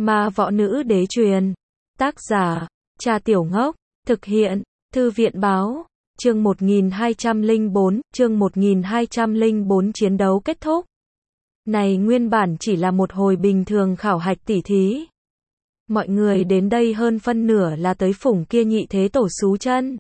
Ma võ nữ đế truyền. Tác giả, Cha Tiểu Ngốc. Thực hiện, Thư viện báo. Chương 1204, chiến đấu kết thúc. Này nguyên bản chỉ là một hồi bình thường khảo hạch tỉ thí. Mọi người đến đây hơn phân nửa là tới phủng kia nhị thế tổ xú chân.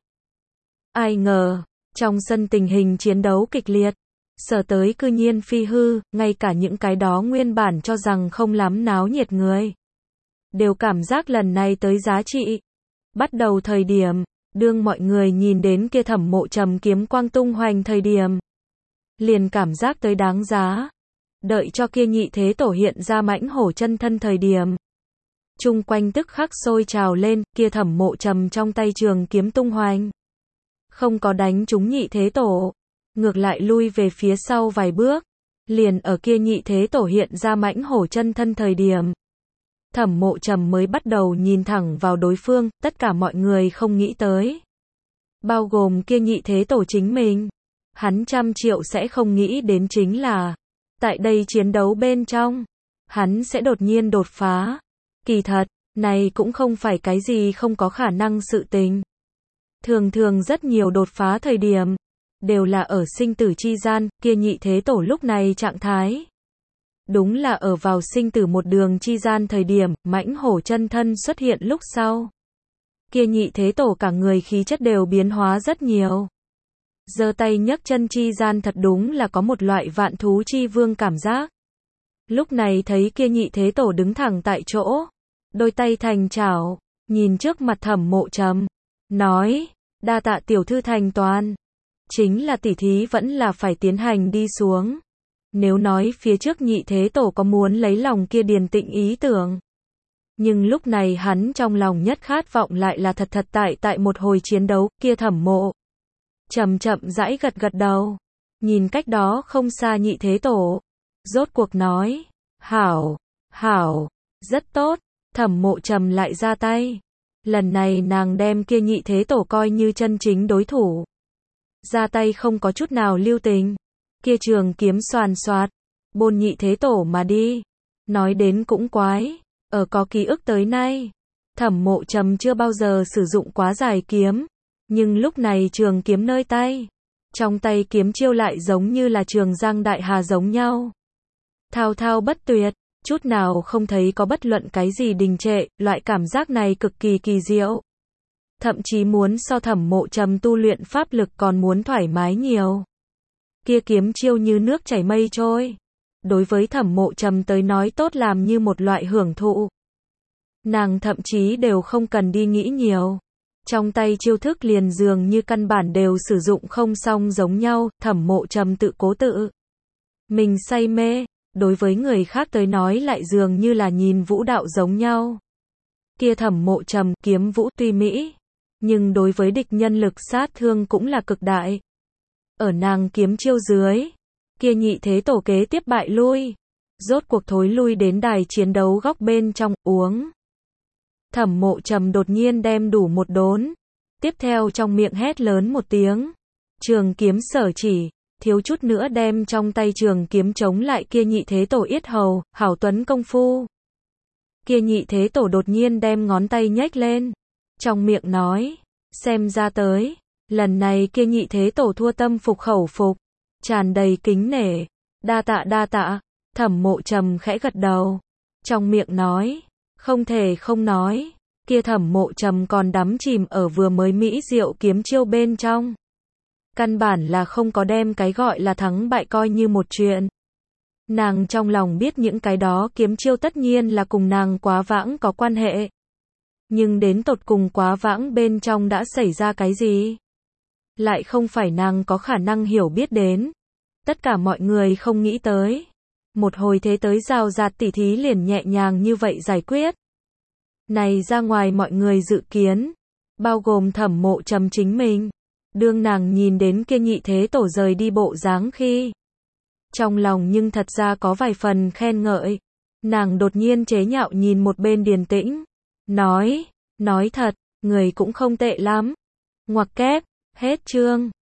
Ai ngờ, trong sân tình hình chiến đấu kịch liệt. Sở tới cư nhiên phi hư, ngay cả những cái đó nguyên bản cho rằng không lắm náo nhiệt người. Đều cảm giác lần này tới giá trị. Bắt đầu thời điểm, đương mọi người nhìn đến kia Thẩm Mộ Trầm kiếm quang tung hoành thời điểm. Liền cảm giác tới đáng giá. Đợi cho kia nhị thế tổ hiện ra mãnh hổ chân thân thời điểm. Chung quanh tức khắc sôi trào lên, kia Thẩm Mộ Trầm trong tay trường kiếm tung hoành. Không có đánh trúng nhị thế tổ. Ngược lại lui về phía sau vài bước. Liền ở kia nhị thế tổ hiện ra mãnh hổ chân thân thời điểm. Thẩm Mộ Trầm mới bắt đầu nhìn thẳng vào đối phương, tất cả mọi người không nghĩ tới. Bao gồm kia nhị thế tổ chính mình. Hắn 100 triệu sẽ không nghĩ đến chính là, tại đây chiến đấu bên trong, hắn sẽ đột nhiên đột phá. Kỳ thật, này cũng không phải cái gì không có khả năng sự tình. Thường thường rất nhiều đột phá thời điểm, đều là ở sinh tử chi gian, kia nhị thế tổ lúc này trạng thái. Đúng là ở vào sinh tử một đường chi gian thời điểm, mãnh hổ chân thân xuất hiện lúc sau. Kia nhị thế tổ cả người khí chất đều biến hóa rất nhiều. Giơ tay nhấc chân chi gian thật đúng là có một loại vạn thú chi vương cảm giác. Lúc này thấy kia nhị thế tổ đứng thẳng tại chỗ, đôi tay thành chảo, nhìn trước mặt Thẩm Mộ Trầm, nói, đa tạ tiểu thư thành toàn. Chính là tỉ thí vẫn là phải tiến hành đi xuống. Nếu nói phía trước nhị thế tổ có muốn lấy lòng kia Điền Tịnh ý tưởng. Nhưng lúc này hắn trong lòng nhất khát vọng lại là thật tại một hồi chiến đấu, kia Thẩm Mộ Trầm chậm rãi gật gật đầu. Nhìn cách đó không xa nhị thế tổ. Rốt cuộc nói, hảo, rất tốt. Thẩm Mộ Trầm lại ra tay. Lần này nàng đem kia nhị thế tổ coi như chân chính đối thủ. Ra tay không có chút nào lưu tình. Kia trường kiếm xoàn xoạt, bôn nhị thế tổ mà đi. Nói đến cũng quái, ở có ký ức tới nay, Thẩm Mộ Trầm chưa bao giờ sử dụng quá dài kiếm. Nhưng lúc này trường kiếm nơi tay, trong tay kiếm chiêu lại giống như là Trường Giang Đại Hà giống nhau. Thao thao bất tuyệt, chút nào không thấy có bất luận cái gì đình trệ, loại cảm giác này cực kỳ kỳ diệu. Thậm chí muốn so Thẩm Mộ Trầm tu luyện pháp lực còn muốn thoải mái nhiều. Kia kiếm chiêu như nước chảy mây trôi. Đối với Thẩm Mộ Trầm tới nói tốt làm như một loại hưởng thụ. Nàng thậm chí đều không cần đi nghĩ nhiều. Trong tay chiêu thức liền dường như căn bản đều sử dụng không xong giống nhau, Thẩm Mộ Trầm tự cố tự. Mình say mê, đối với người khác tới nói lại dường như là nhìn vũ đạo giống nhau. Kia Thẩm Mộ Trầm kiếm vũ tuy mỹ, nhưng đối với địch nhân lực sát thương cũng là cực đại. Ở nàng kiếm chiêu dưới, kia nhị thế tổ kế tiếp bại lui. Rốt cuộc thối lui đến đài chiến đấu góc bên trong, uống. Thẩm Mộ Trầm đột nhiên đem đủ một đốn. Tiếp theo trong miệng hét lớn một tiếng. Trường kiếm sở chỉ, thiếu chút nữa đem trong tay trường kiếm chống lại kia nhị thế tổ yết hầu, hảo tuấn công phu. Kia nhị thế tổ đột nhiên đem ngón tay nhếch lên. Trong miệng nói, xem ra tới. Lần này kia nhị thế tổ thua tâm phục khẩu phục, tràn đầy kính nể. Đa tạ. Thẩm Mộ Trầm khẽ gật đầu. Trong miệng nói, không thể không nói. Kia Thẩm Mộ Trầm còn đắm chìm ở vừa mới mỹ diệu kiếm chiêu bên trong. Căn bản là không có đem cái gọi là thắng bại coi như một chuyện. Nàng trong lòng biết những cái đó kiếm chiêu tất nhiên là cùng nàng quá vãng có quan hệ. Nhưng đến tột cùng quá vãng bên trong đã xảy ra cái gì? Lại không phải nàng có khả năng hiểu biết đến. Tất cả mọi người không nghĩ tới. Một hồi thế tới rào rạt tỉ thí liền nhẹ nhàng như vậy giải quyết. Này ra ngoài mọi người dự kiến. Bao gồm Thẩm Mộ Trầm chính mình. Đương nàng nhìn đến kia nhị thế tổ rời đi bộ dáng khi. Trong lòng nhưng thật ra có vài phần khen ngợi. Nàng đột nhiên chế nhạo nhìn một bên Điền Tĩnh. Nói thật, người cũng không tệ lắm. Ngoặc kép. Hết chương.